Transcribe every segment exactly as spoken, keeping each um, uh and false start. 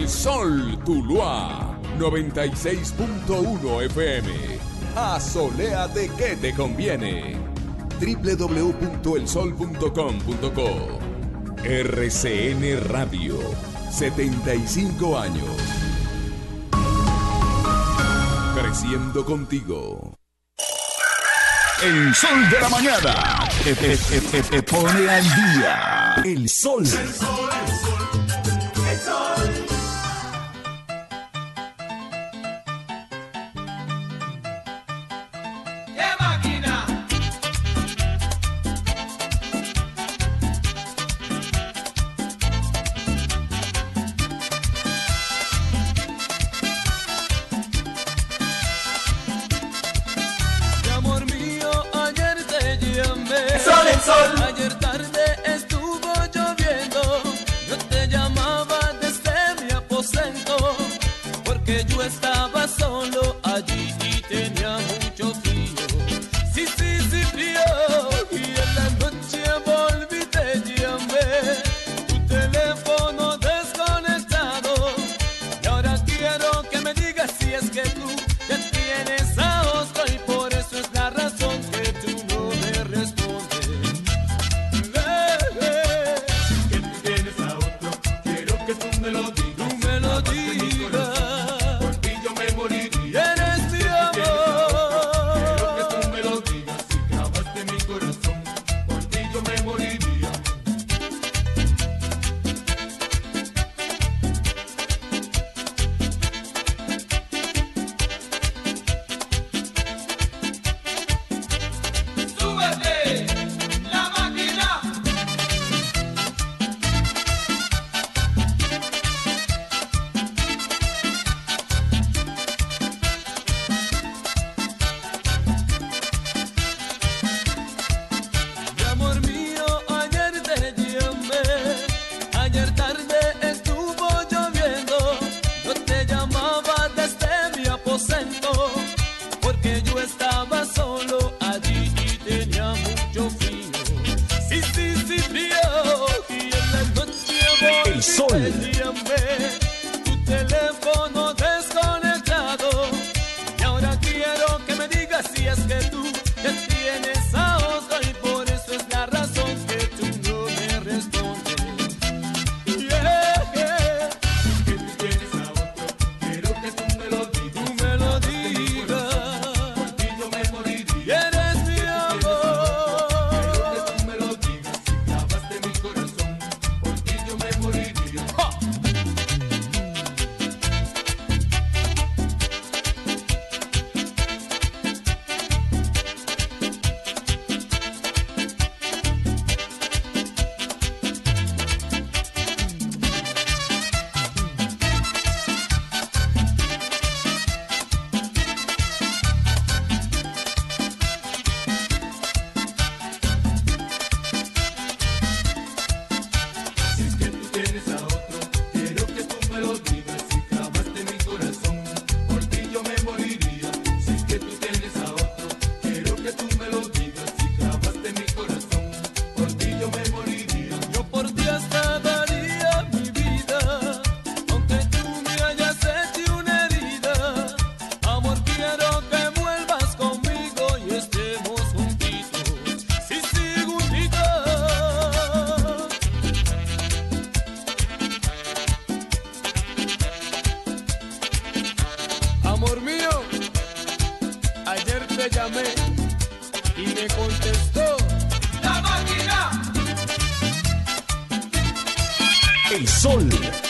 El Sol Tuluá, noventa y seis punto uno F M. Asoléate que te conviene. doble u doble u doble u punto el sol punto com punto co. R C N Radio, setenta y cinco años. Creciendo contigo. El sol de la mañana te, te, te, te, te pone al día. El sol. El sol, el sol, el sol. ¡Qué máquina! Sol, el sol. Ayer tarde estuvo lloviendo. Yo te llamaba desde mi aposento, porque yo estaba solo allí y tenía mucho frío. Sí, sí, sí, frío. Y en la noche volví, te llamé. Tu teléfono desconectado. Y ahora quiero que me digas si es que tú ya tienes a otro, y por eso es la razón que tú no me respondes. Porque yo estaba solo allí y tenía mucho frío. Sí, sí, sí, frío. Y en la noche volví, el sol. Te llamé, tu teléfono desconectado. Y ahora quiero que me digas si es que tú ya tienes a otro, y por eso es la razón que tú no me respondes. Yeah, yeah. Que tú tienes a otro, quiero que tú me lo digas. Tú me lo digas. Amor mío, ayer te llamé y me contestó la máquina. El sol.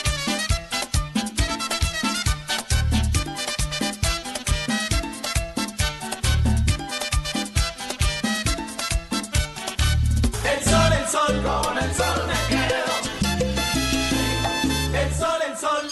El sol, el sol, con el sol me quedo. El sol, el sol.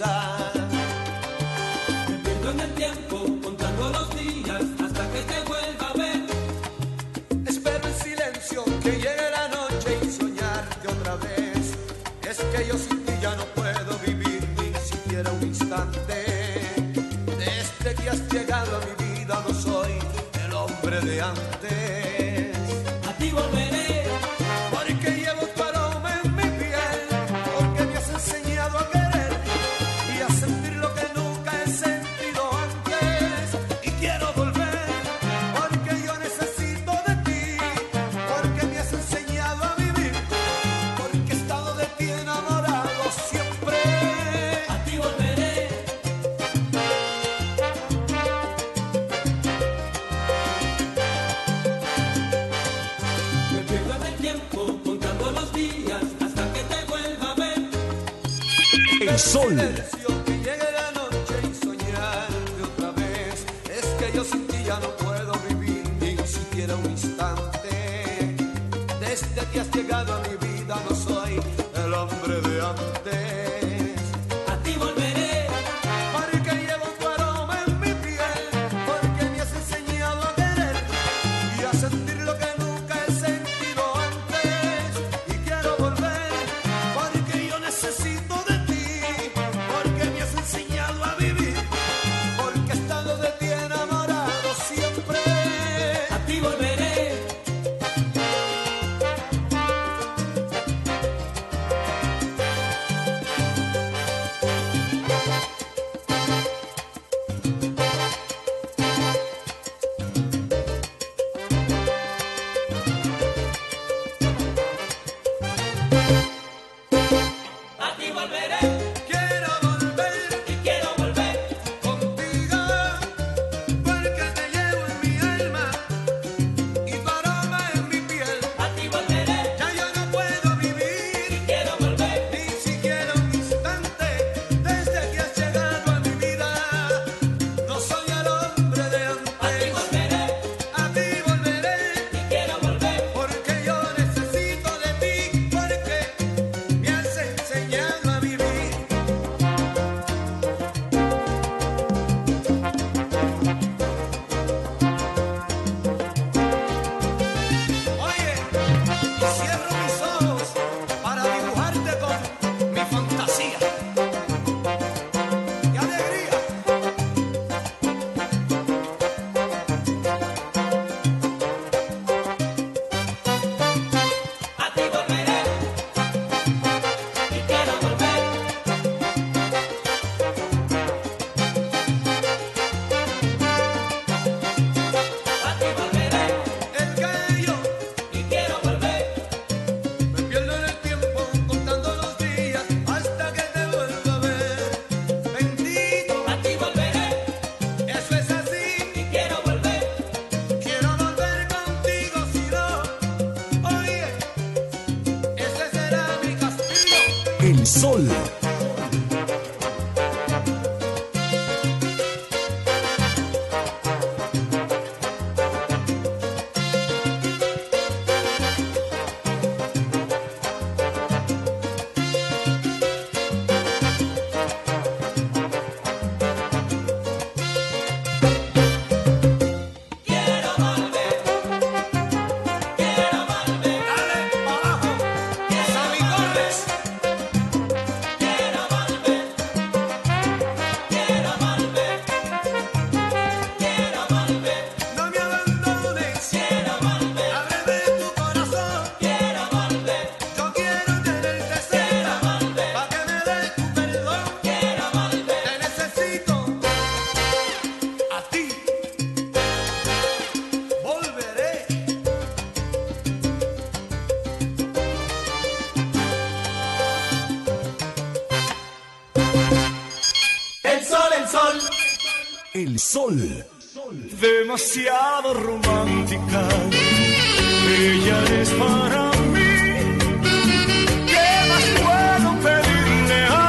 pensar. Me pierdo en el tiempo, contando los días hasta que te vuelva a ver. Espero en silencio que llegue la noche y soñarte otra vez. Es que yo sin ti ya no puedo vivir ni siquiera un instante. Desde que has llegado a mi vida no soy el hombre de antes. A ti volveré. Porque llevo tu aroma en mi piel, porque me has enseñado a querer y a sentir lo que nunca he sentido antes. Y quiero volver, porque yo necesito de ti, porque me has enseñado a vivir, porque he estado de ti enamorado siempre. A ti volveré. Me pierdo en el tiempo, contando los días hasta que te vuelva a ver. El sol. Silencio, que llegue la noche y soñarte otra vez. Es que yo sin ti ya no puedo vivir ni siquiera un instante. Desde que has llegado a mi vida no soy el hombre de antes. A ti volveré. Porque llevo tu aroma en mi piel, porque me has enseñado a querer y a sentir lo que nunca he sentido antes. Y quiero volver, porque yo necesito de ti, porque me has enseñado a vivir, porque he estado de ti enamorado siempre. A ti volveré. A ti volveré. Quiero volver Y quiero volver. contigo, porque te llevo en mi alma y tu aroma en mi piel. A ti volveré. Ya yo no puedo vivir Quiero volver. ni siquiera un instante desde que has llegado a mi vida. No soy el hombre de A ti antes. volveré. A ti volveré, Y quiero volver. porque yo necesito de ti, porque me has enseñado a vivir. Oye, y cierro mis ojos para dibujarte con mi fantasía. ¡Qué alegría! A ti volveré. Y quiero volver. A ti volveré. El que yo Y quiero volver. me pierdo en el tiempo contando los días hasta que te vuelva a ver. Bendito, A ti volveré. eso es así. Y quiero volver. Quiero volver contigo si no. Oye, ese será mi castigo. El sol. Quiero volver. Quiero volver. Dale pa' abajo, Sammy Torres. Quiero volver. Quiero volver. Quiero volver. No me abandones, Quiero volver. ábreme tu corazón. Quiero volver. Yo quiero tenerte cerca, volver. pa' que me des tu perdón. Quiero volver. Te necesito a ti. Volveré. El sol, el sol. El sol. Demasiado romántica, ella es para mí. ¿Qué más puedo pedirle a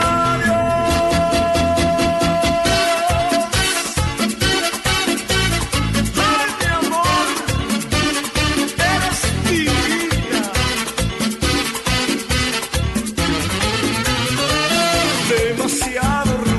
Dios? Ay, mi amor, eres divina. Demasiado romántica.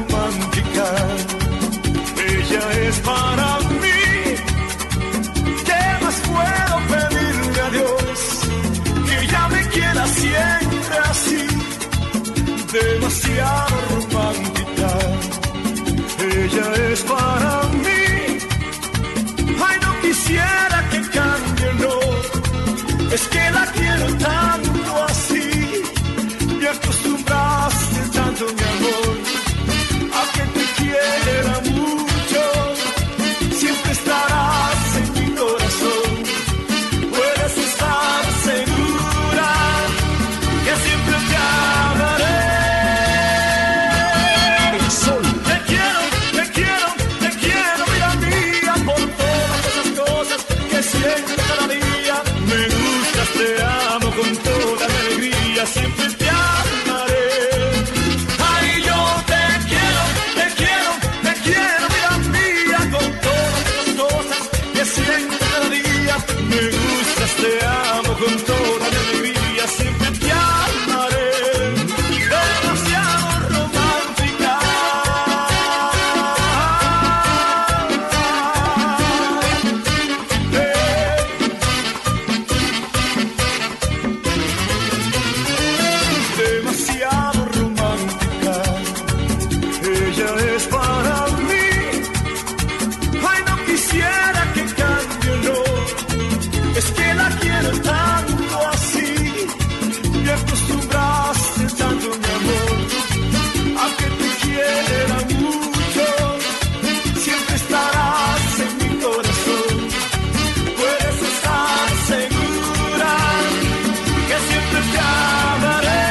ella es para mí. Ay, no quisiera que cambie, no. Es que la quiero tanto así. Me acostumbraste tanto, mi amor, a que te quiera mucho. Siempre estarás en mi corazón. Puedes estar segura que siempre te amaré.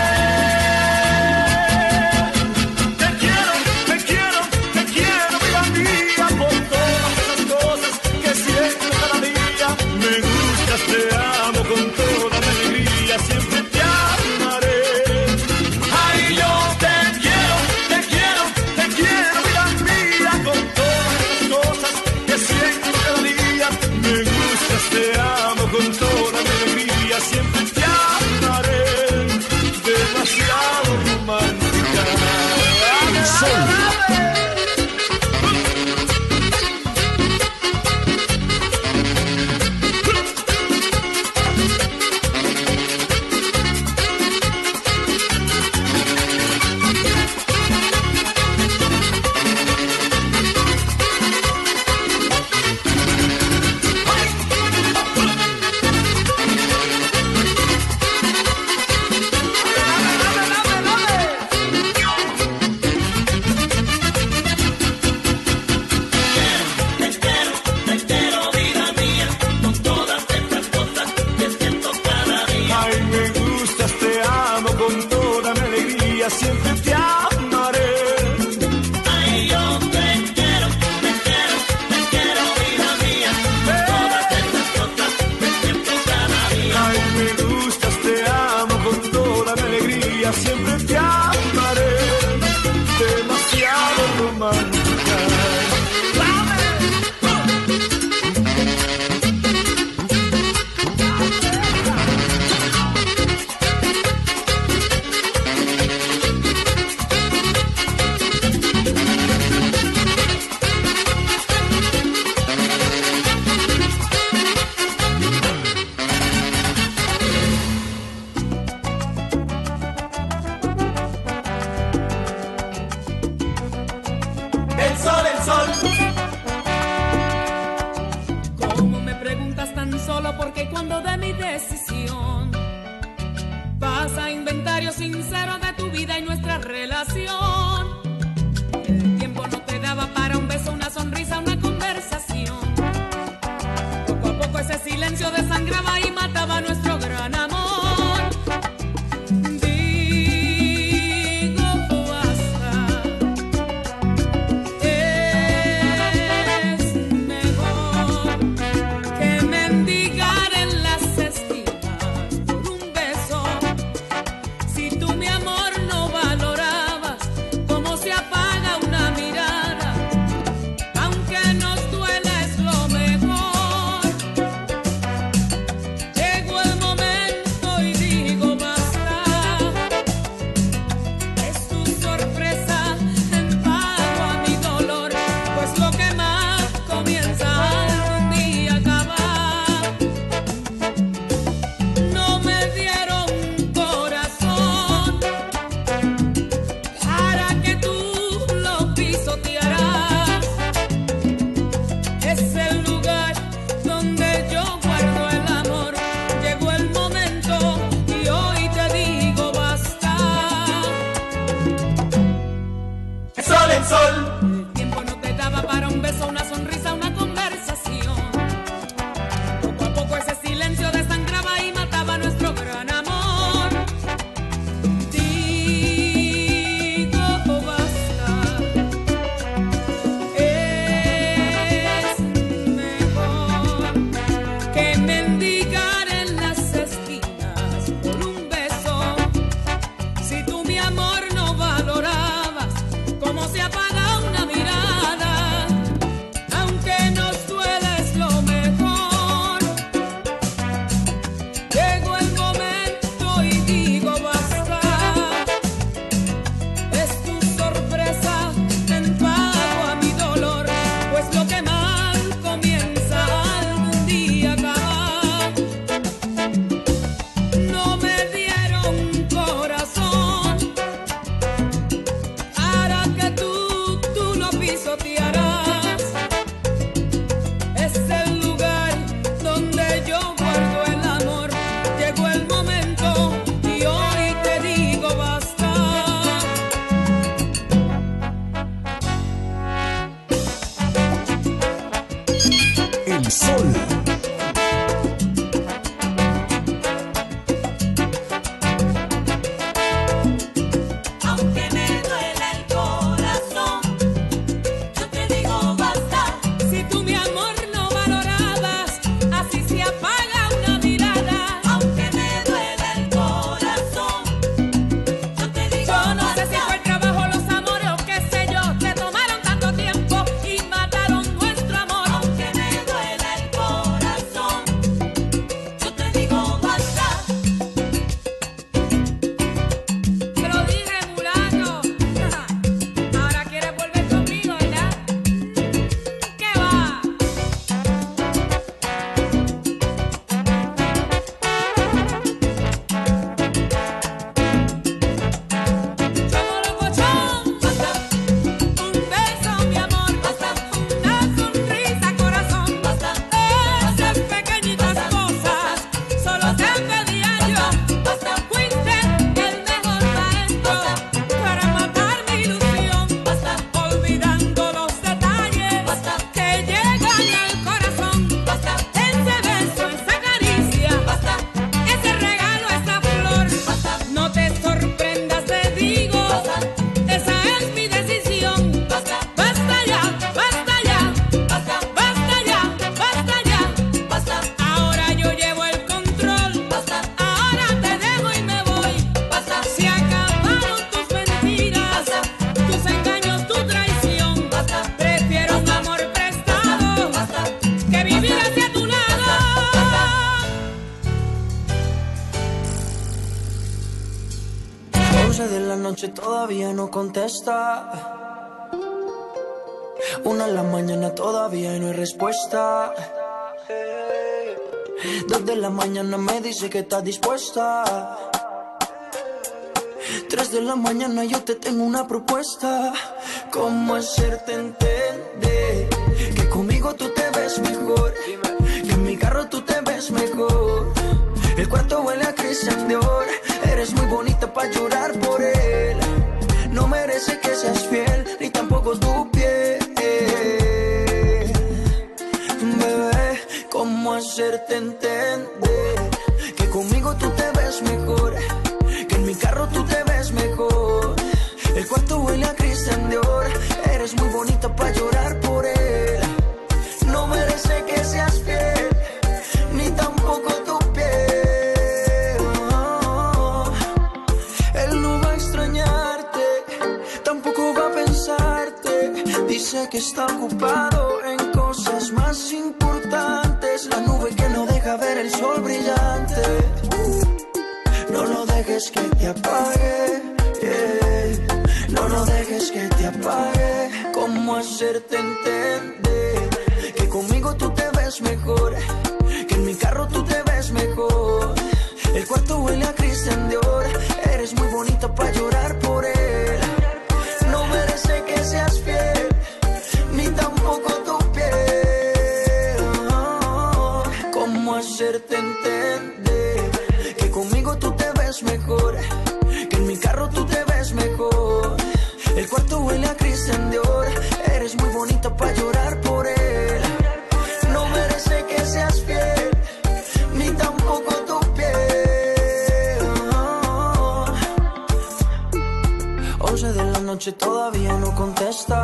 Te quiero, te quiero, te quiero, vida mía, por todas esas cosas que siento cada día. Me gustas, te amo con toda mi alegría, siempre te amaré. Ay, yo te quiero, te quiero, te quiero, vida mía, con todas esas cosas que siento cada día. Me gustas, te amo con toda mi alegría, siempre te amaré. Demasiado romántica. El Sol. Ay, me gustas, te amo con toda mi alegría, siempre te amaré. Ay, yo te quiero, te quiero, te quiero, vida mía, con todas estas cosas que siento cada día. Ay, me gustas, te amo con toda mi alegría, siempre te amaré. Demasiado romántica. El sol, el sol. ¿Cómo me preguntas tan solo? Porque cuando de mi decisión pasa inventario sincero de tu vida y nuestra relación. El tiempo no te daba para un beso, una sonrisa, una conversación. Poco a poco ese silencio desangraba y mataba nuestro gran amor. Digo basta. Es mejor que mendigar en las esquinas por un beso. Si tú mi amor no valorabas, como se apaga una mirada, aunque nos duela es lo mejor. Llegó el momento y digo basta. Es tu sorpresa en pago a mi dolor, pues lo que más comienza algún día acabar. No me dieron corazón para que tú lo pisotearas. Es el lugar donde yo guardo el amor. Llegó el momento y hoy te digo basta. El sol, el sol. El tiempo no te daba para un beso, una sonrisa, una conversación. Poco a poco ese silencio desangraba y mataba nuestro gran amor. Digo basta. Es mejor que mendigar en las esquinas por un beso. Si tú mi amor no valorabas, como se apaga una mirada. pisotearás. Es el lugar donde yo guardo el amor. Llegó el momento y hoy te digo basta. El Sol. Aunque me duele el corazón, yo te digo basta. Si tú mi amor no valorabas, así se apaga una mirada. Aunque me duele el corazón, yo te digo Yo no sé basta. si fue el trabajo, los amores o qué sé yo, te tomaron tanto tiempo y mataron nuestro amor. Aunque me duele el corazón, yo te digo basta. Te lo dije, mulato. Ahora quieres volver conmigo, ¿verdad? ¿Qué va? Somos locochón. Basta, Un beso, mi amor. basta, Una sonrisa, corazón. basta, Esas pequeñitas cosas solo te pedía yo. basta, Fuiste el mejor maestro para matar mi ilusión. basta, Olvidando los detalles basta, que llegan al corazón. basta, Ese beso, esa caricia, basta, ese regalo, esa flor. basta, No te sorprendas, te digo, esa es mi decisión. basta, Basta ya, basta ya, basta, basta ya, basta ya. basta, Ahora yo llevo el control. basta, Ahora te dejo y me voy. basta, Se acabaron tus mentiras, tus engaños, tu traición. Prefiero un amor prestado que vivir hacia tu lado. once de la noche todavía no contesta. Una de la mañana todavía no hay respuesta. Dos de la mañana me dice que está dispuesta. Tres de la mañana yo te tengo una propuesta. ¿Cómo hacerte entender que conmigo tú te ves mejor? Que en mi carro tú te ves mejor. El cuarto huele a Christian Dior. Eres muy bonita para llorar por él. No merece que seas fiel, ni tampoco tu piel. Bebé, ¿cómo hacerte entender que conmigo tú te ves mejor? Que en mi carro tú te ves mejor. El cuarto huele a Christian Dior. Eres muy bonita para llorar por él. No merece que seas fiel, ni tampoco tu piel. Él no va a extrañarte, tampoco va a pensarte. Dice que está ocupado en cosas más importantes. La nube que no deja ver el sol brillante. No lo dejes que te apague, yeah. No lo dejes que te apague. ¿Cómo hacerte entender que conmigo tú te ves mejor? Que en mi carro tú te ves mejor. El cuarto huele a Christian Dior. Eres muy bonita para llorar por él. No merece que seas fiel, ni tampoco tu piel. ¿Cómo hacerte entender que conmigo tú te ves mejor? Que en mi carro tú te ves mejor. El cuarto huele a Christian Dior. Eres muy bonita para llorar por él. No merece que seas fiel, ni tampoco tu piel. once de la noche todavía no contesta.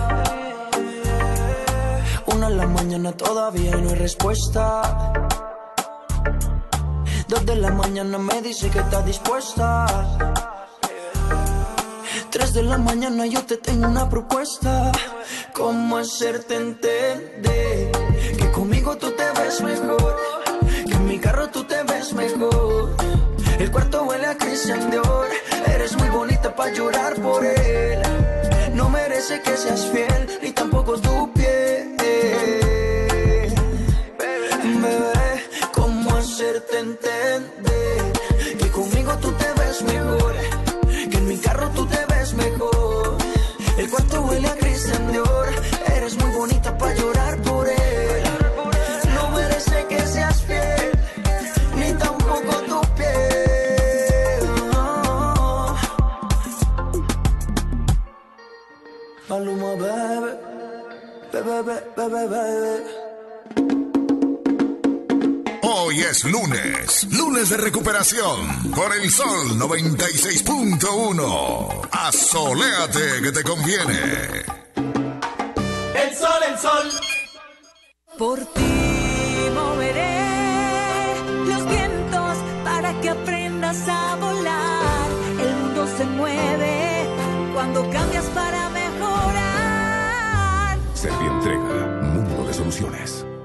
Una de la mañana todavía no hay respuesta. Dos de la mañana me dice que está dispuesta. Tres de la mañana yo te tengo una propuesta. ¿Cómo hacerte entender que conmigo tú te ves mejor? Que en mi carro tú te ves mejor. El cuarto huele a Christian Dior. Eres muy bonita para llorar por él. No merece que seas fiel, ni tampoco tu piel. Bebé, ¿cómo hacerte entender que conmigo tú te ves mejor? Que en mi carro tú te ves mejor. El cuarto huele a Christian Dior. eres muy bonita para llorar por él. No merece que seas fiel, ni tampoco tu piel. No. Maluma, bebé, bebé, bebé, bebé. Hoy es lunes, lunes de recuperación por el Sol noventa y seis punto uno. Asoléate que te conviene. El sol, el sol. Por ti moveré los vientos para que aprendas a volar. El mundo se mueve cuando cambias para mejorar. Servientrega, mundo de soluciones.